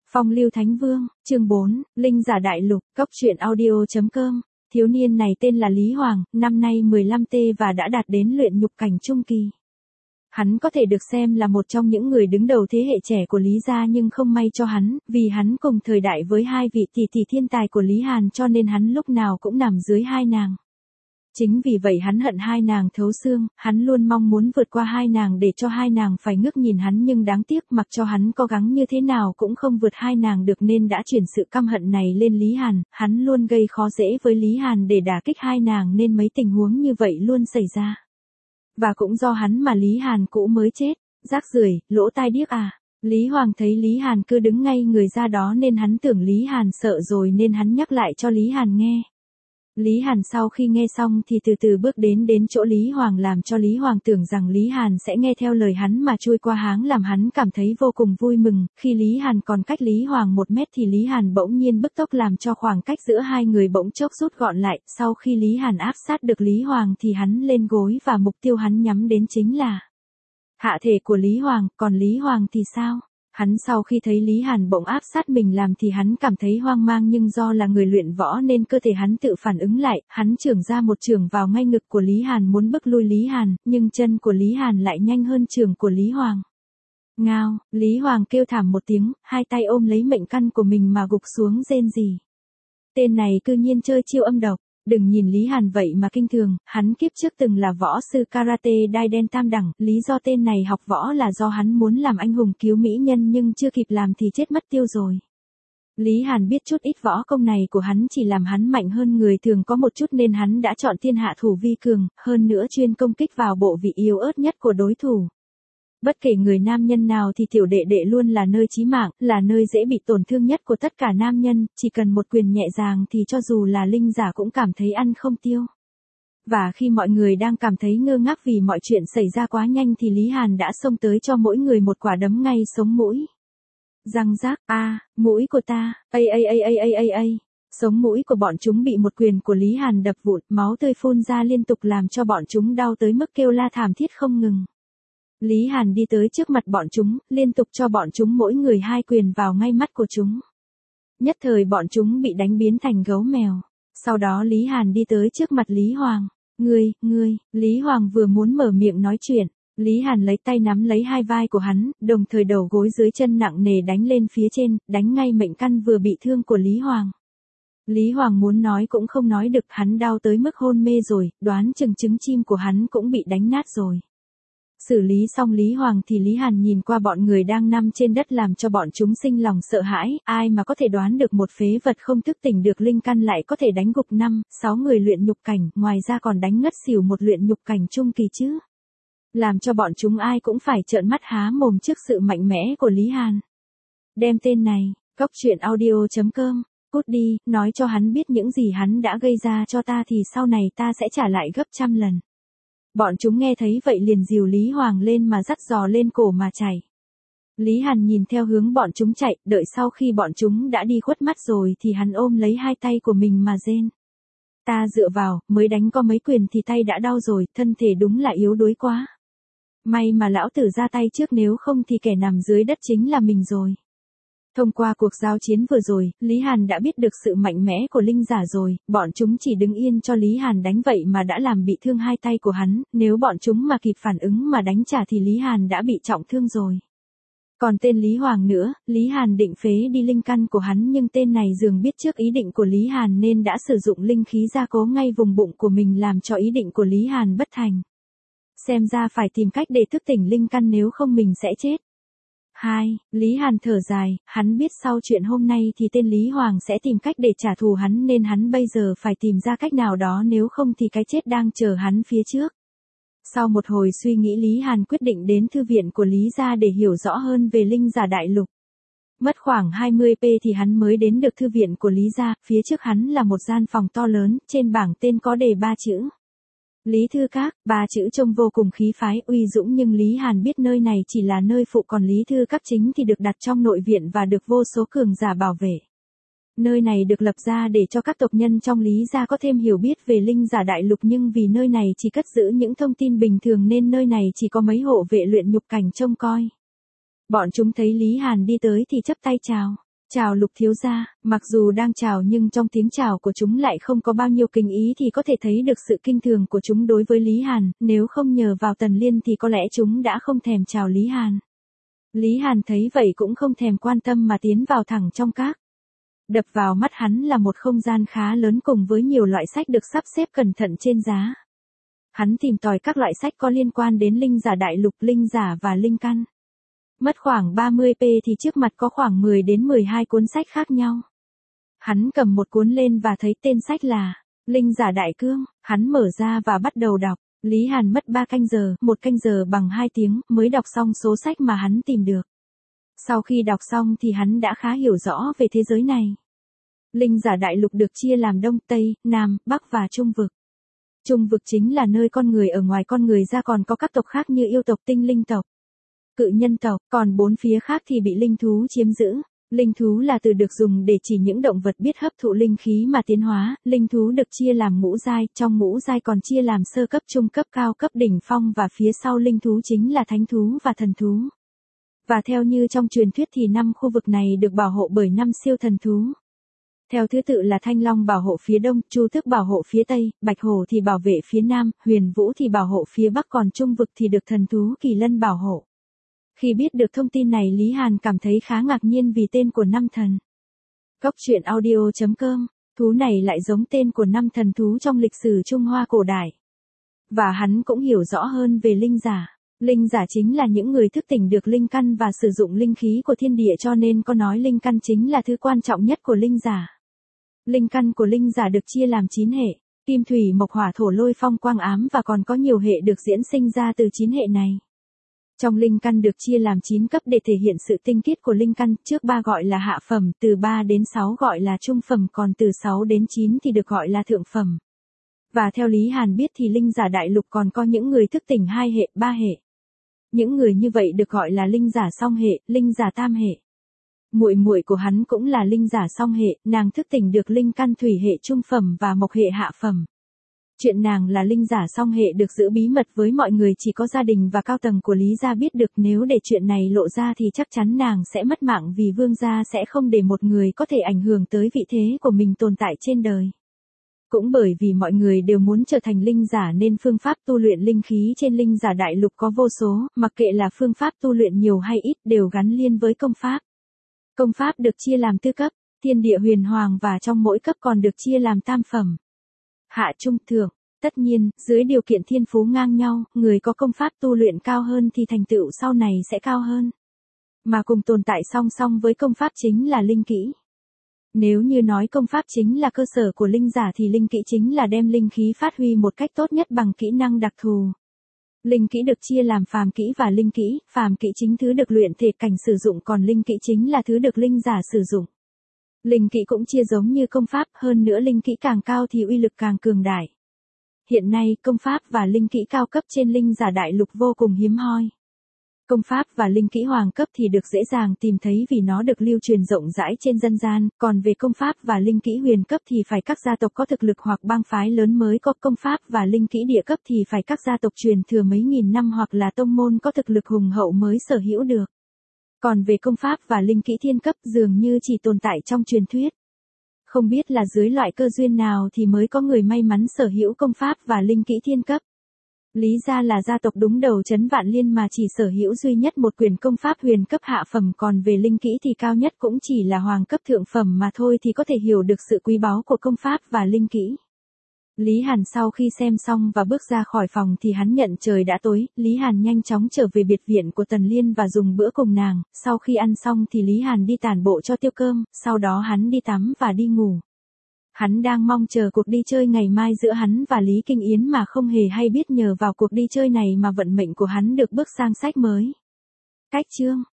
Phong lưu Thánh Vương, chương 4, Linh giả đại lục, cốc truyện audio.com. Thiếu niên này tên là Lý Hoàng, năm nay 15T và đã đạt đến luyện nhục cảnh trung kỳ. Hắn có thể được xem là một trong những người đứng đầu thế hệ trẻ của Lý gia, nhưng không may cho hắn, vì hắn cùng thời đại với hai vị tỷ tỷ thiên tài của Lý Hàn, cho nên hắn lúc nào cũng nằm dưới hai nàng. Chính vì vậy hắn hận hai nàng thấu xương, hắn luôn mong muốn vượt qua hai nàng để cho hai nàng phải ngước nhìn hắn, nhưng đáng tiếc mặc cho hắn cố gắng như thế nào cũng không vượt hai nàng được, nên đã chuyển sự căm hận này lên Lý Hàn. Hắn luôn gây khó dễ với Lý Hàn để đả kích hai nàng, nên mấy tình huống như vậy luôn xảy ra. Và cũng do hắn mà Lý Hàn cũ mới chết. Rác rưởi, lỗ tai điếc à. Lý Hoàng thấy Lý Hàn cứ đứng ngay người ra đó nên hắn tưởng Lý Hàn sợ rồi, nên hắn nhắc lại cho Lý Hàn nghe. Lý Hàn sau khi nghe xong thì từ từ bước đến chỗ Lý Hoàng, làm cho Lý Hoàng tưởng rằng Lý Hàn sẽ nghe theo lời hắn mà chui qua háng, làm hắn cảm thấy vô cùng vui mừng. Khi Lý Hàn còn cách Lý Hoàng 1 mét thì Lý Hàn bỗng nhiên bứt tốc, làm cho khoảng cách giữa hai người bỗng chốc rút gọn lại. Sau khi Lý Hàn áp sát được Lý Hoàng thì hắn lên gối, và mục tiêu hắn nhắm đến chính là hạ thể của Lý Hoàng. Còn Lý Hoàng thì sao? Hắn sau khi thấy Lý Hàn bỗng áp sát mình làm thì hắn cảm thấy hoang mang, nhưng do là người luyện võ nên cơ thể hắn tự phản ứng lại, hắn chưởng ra một chưởng vào ngay ngực của Lý Hàn muốn bức lui Lý Hàn, nhưng chân của Lý Hàn lại nhanh hơn chưởng của Lý Hoàng. Ngao, Lý Hoàng kêu thảm một tiếng, hai tay ôm lấy mệnh căn của mình mà gục xuống rên rỉ. Tên này cư nhiên chơi chiêu âm độc. Đừng nhìn Lý Hàn vậy mà kinh thường, hắn kiếp trước từng là võ sư karate đai đen tam đẳng, lý do tên này học võ là do hắn muốn làm anh hùng cứu mỹ nhân nhưng chưa kịp làm thì chết mất tiêu rồi. Lý Hàn biết chút ít võ công này của hắn chỉ làm hắn mạnh hơn người thường có một chút, nên hắn đã chọn thiên hạ thủ vi cường, hơn nữa chuyên công kích vào bộ vị yếu ớt nhất của đối thủ. Bất kể người nam nhân nào thì tiểu đệ đệ luôn là nơi chí mạng, là nơi dễ bị tổn thương nhất của tất cả nam nhân, chỉ cần một quyền nhẹ nhàng thì cho dù là linh giả cũng cảm thấy ăn không tiêu. Và khi mọi người đang cảm thấy ngơ ngác vì mọi chuyện xảy ra quá nhanh thì Lý Hàn đã xông tới cho mỗi người một quả đấm ngay sống mũi. Răng rác, mũi của ta, sống mũi của bọn chúng bị một quyền của Lý Hàn đập vụn, máu tươi phun ra liên tục làm cho bọn chúng đau tới mức kêu la thảm thiết không ngừng. Lý Hàn đi tới trước mặt bọn chúng, liên tục cho bọn chúng mỗi người 2 quyền vào ngay mắt của chúng. Nhất thời bọn chúng bị đánh biến thành gấu mèo. Sau đó Lý Hàn đi tới trước mặt Lý Hoàng. Ngươi, Lý Hoàng vừa muốn mở miệng nói chuyện. Lý Hàn lấy tay nắm lấy hai vai của hắn, đồng thời đầu gối dưới chân nặng nề đánh lên phía trên, đánh ngay mệnh căn vừa bị thương của Lý Hoàng. Lý Hoàng muốn nói cũng không nói được, hắn đau tới mức hôn mê rồi, đoán chừng trứng chim của hắn cũng bị đánh nát rồi. Xử lý xong Lý Hoàng thì Lý Hàn nhìn qua bọn người đang nằm trên đất làm cho bọn chúng sinh lòng sợ hãi, ai mà có thể đoán được một phế vật không thức tỉnh được linh căn lại có thể đánh gục 5-6 người luyện nhục cảnh, ngoài ra còn đánh ngất xỉu một luyện nhục cảnh trung kỳ chứ. Làm cho bọn chúng ai cũng phải trợn mắt há mồm trước sự mạnh mẽ của Lý Hàn. Đem tên này, cốc truyện audio.com, cút đi, nói cho hắn biết những gì hắn đã gây ra cho ta thì sau này ta sẽ trả lại gấp 100 lần. Bọn chúng nghe thấy vậy liền dìu Lý Hoàng lên mà dắt giò lên cổ mà chạy. Lý Hàn nhìn theo hướng bọn chúng chạy, đợi sau khi bọn chúng đã đi khuất mắt rồi thì hắn ôm lấy hai tay của mình mà rên. Ta dựa vào, mới đánh có mấy quyền thì tay đã đau rồi, thân thể đúng là yếu đuối quá. May mà lão tử ra tay trước, nếu không thì kẻ nằm dưới đất chính là mình rồi. Thông qua cuộc giao chiến vừa rồi, Lý Hàn đã biết được sự mạnh mẽ của linh giả rồi, bọn chúng chỉ đứng yên cho Lý Hàn đánh vậy mà đã làm bị thương hai tay của hắn, nếu bọn chúng mà kịp phản ứng mà đánh trả thì Lý Hàn đã bị trọng thương rồi. Còn tên Lý Hoàng nữa, Lý Hàn định phế đi linh căn của hắn, nhưng tên này dường biết trước ý định của Lý Hàn nên đã sử dụng linh khí gia cố ngay vùng bụng của mình làm cho ý định của Lý Hàn bất thành. Xem ra phải tìm cách để thức tỉnh linh căn, nếu không mình sẽ chết. Lý Hàn thở dài, hắn biết sau chuyện hôm nay thì tên Lý Hoàng sẽ tìm cách để trả thù hắn, nên hắn bây giờ phải tìm ra cách nào đó, nếu không thì cái chết đang chờ hắn phía trước. Sau một hồi suy nghĩ Lý Hàn quyết định đến thư viện của Lý gia để hiểu rõ hơn về linh giả đại lục. Mất khoảng 20p thì hắn mới đến được thư viện của Lý gia, phía trước hắn là một gian phòng to lớn, trên bảng tên có đề 3 chữ. Lý Thư Các, 3 chữ trông vô cùng khí phái, uy dũng, nhưng Lý Hàn biết nơi này chỉ là nơi phụ, còn Lý Thư Các chính thì được đặt trong nội viện và được vô số cường giả bảo vệ. Nơi này được lập ra để cho các tộc nhân trong Lý gia có thêm hiểu biết về linh giả đại lục, nhưng vì nơi này chỉ cất giữ những thông tin bình thường nên nơi này chỉ có mấy hộ vệ luyện nhục cảnh trông coi. Bọn chúng thấy Lý Hàn đi tới thì chắp tay chào. Chào Lục thiếu gia, mặc dù đang chào nhưng trong tiếng chào của chúng lại không có bao nhiêu kinh ý thì có thể thấy được sự kinh thường của chúng đối với Lý Hàn, nếu không nhờ vào Tần Liên thì có lẽ chúng đã không thèm chào Lý Hàn. Lý Hàn thấy vậy cũng không thèm quan tâm mà tiến vào thẳng trong các. Đập vào mắt hắn là một không gian khá lớn cùng với nhiều loại sách được sắp xếp cẩn thận trên giá. Hắn tìm tòi các loại sách có liên quan đến linh giả đại lục, linh giả và linh căn. Mất khoảng 30p thì trước mặt có khoảng 10 đến 12 cuốn sách khác nhau. Hắn cầm một cuốn lên và thấy tên sách là Linh giả đại cương, hắn mở ra và bắt đầu đọc. Lý Hàn mất 3 canh giờ, 1 canh giờ bằng 2 tiếng mới đọc xong số sách mà hắn tìm được. Sau khi đọc xong thì hắn đã khá hiểu rõ về thế giới này. Linh giả đại lục được chia làm Đông, Tây, Nam, Bắc và Trung vực. Trung vực chính là nơi con người ở, ngoài con người ra còn có các tộc khác như yêu tộc, tinh linh tộc, cự nhân tộc, còn 4 phía khác thì bị linh thú chiếm giữ. Linh thú là từ được dùng để chỉ những động vật biết hấp thụ linh khí mà tiến hóa. Linh thú được chia làm ngũ giai, trong ngũ giai còn chia làm sơ cấp, trung cấp, cao cấp, đỉnh phong và phía sau linh thú chính là thánh thú và thần thú. Và theo như trong truyền thuyết thì 5 khu vực này được bảo hộ bởi 5 siêu thần thú. Theo thứ tự là Thanh Long bảo hộ phía đông, Chu Tước bảo hộ phía tây, Bạch Hổ thì bảo vệ phía nam, Huyền Vũ thì bảo hộ phía bắc, còn Trung vực thì được thần thú Kỳ Lân bảo hộ. Khi biết được thông tin này Lý Hàn cảm thấy khá ngạc nhiên vì tên của 5 thần. Goctruyện.audio.com, thú này lại giống tên của 5 thần thú trong lịch sử Trung Hoa cổ đại. Và hắn cũng hiểu rõ hơn về linh giả. Linh giả chính là những người thức tỉnh được linh căn và sử dụng linh khí của thiên địa, cho nên có nói linh căn chính là thứ quan trọng nhất của linh giả. Linh căn của linh giả được chia làm 9 hệ, kim thủy mộc hỏa thổ lôi phong quang ám, và còn có nhiều hệ được diễn sinh ra từ 9 hệ này. Trong linh căn được chia làm 9 cấp để thể hiện sự tinh khiết của linh căn, trước 3 gọi là hạ phẩm, từ 3 đến 6 gọi là trung phẩm, còn từ 6 đến 9 thì được gọi là thượng phẩm. Và theo Lý Hàn biết thì linh giả đại lục còn có những người thức tỉnh 2 hệ, 3 hệ. Những người như vậy được gọi là linh giả song hệ, linh giả tam hệ. Muội muội của hắn cũng là linh giả song hệ, nàng thức tỉnh được linh căn thủy hệ trung phẩm và mộc hệ hạ phẩm. Chuyện nàng là linh giả song hệ được giữ bí mật với mọi người, chỉ có gia đình và cao tầng của Lý gia biết được, nếu để chuyện này lộ ra thì chắc chắn nàng sẽ mất mạng, vì vương gia sẽ không để một người có thể ảnh hưởng tới vị thế của mình tồn tại trên đời. Cũng bởi vì mọi người đều muốn trở thành linh giả nên phương pháp tu luyện linh khí trên linh giả đại lục có vô số, mặc kệ là phương pháp tu luyện nhiều hay ít đều gắn liền với công pháp. Công pháp được chia làm tư cấp, thiên địa huyền hoàng, và trong mỗi cấp còn được chia làm tam phẩm, hạ trung thượng. Tất nhiên, dưới điều kiện thiên phú ngang nhau, người có công pháp tu luyện cao hơn thì thành tựu sau này sẽ cao hơn. Mà cùng tồn tại song song với công pháp chính là linh kỹ. Nếu như nói công pháp chính là cơ sở của linh giả thì linh kỹ chính là đem linh khí phát huy một cách tốt nhất bằng kỹ năng đặc thù. Linh kỹ được chia làm phàm kỹ và linh kỹ, phàm kỹ chính thứ được luyện thể cảnh sử dụng, còn linh kỹ chính là thứ được linh giả sử dụng. Linh kỹ cũng chia giống như công pháp, hơn nữa linh kỹ càng cao thì uy lực càng cường đại. Hiện nay, công pháp và linh kỹ cao cấp trên linh giả đại lục vô cùng hiếm hoi. Công pháp và linh kỹ hoàng cấp thì được dễ dàng tìm thấy vì nó được lưu truyền rộng rãi trên dân gian, còn về công pháp và linh kỹ huyền cấp thì phải các gia tộc có thực lực hoặc bang phái lớn mới có. Công pháp và linh kỹ địa cấp thì phải các gia tộc truyền thừa mấy nghìn năm hoặc là tông môn có thực lực hùng hậu mới sở hữu được. Còn về công pháp và linh kỹ thiên cấp dường như chỉ tồn tại trong truyền thuyết. Không biết là dưới loại cơ duyên nào thì mới có người may mắn sở hữu công pháp và linh kỹ thiên cấp. Lý gia là gia tộc đúng đầu trấn Vạn Liên mà chỉ sở hữu duy nhất một quyển công pháp huyền cấp hạ phẩm, còn về linh kỹ thì cao nhất cũng chỉ là hoàng cấp thượng phẩm mà thôi, thì có thể hiểu được sự quý báu của công pháp và linh kỹ. Lý Hàn sau khi xem xong và bước ra khỏi phòng thì hắn nhận trời đã tối. Lý Hàn nhanh chóng trở về biệt viện của Tần Liên và dùng bữa cùng nàng. Sau khi ăn xong thì Lý Hàn đi tản bộ cho tiêu cơm, sau đó hắn đi tắm và đi ngủ. Hắn đang mong chờ cuộc đi chơi ngày mai giữa hắn và Lý Kinh Yến mà không hề hay biết nhờ vào cuộc đi chơi này mà vận mệnh của hắn được bước sang sách mới. Cách chương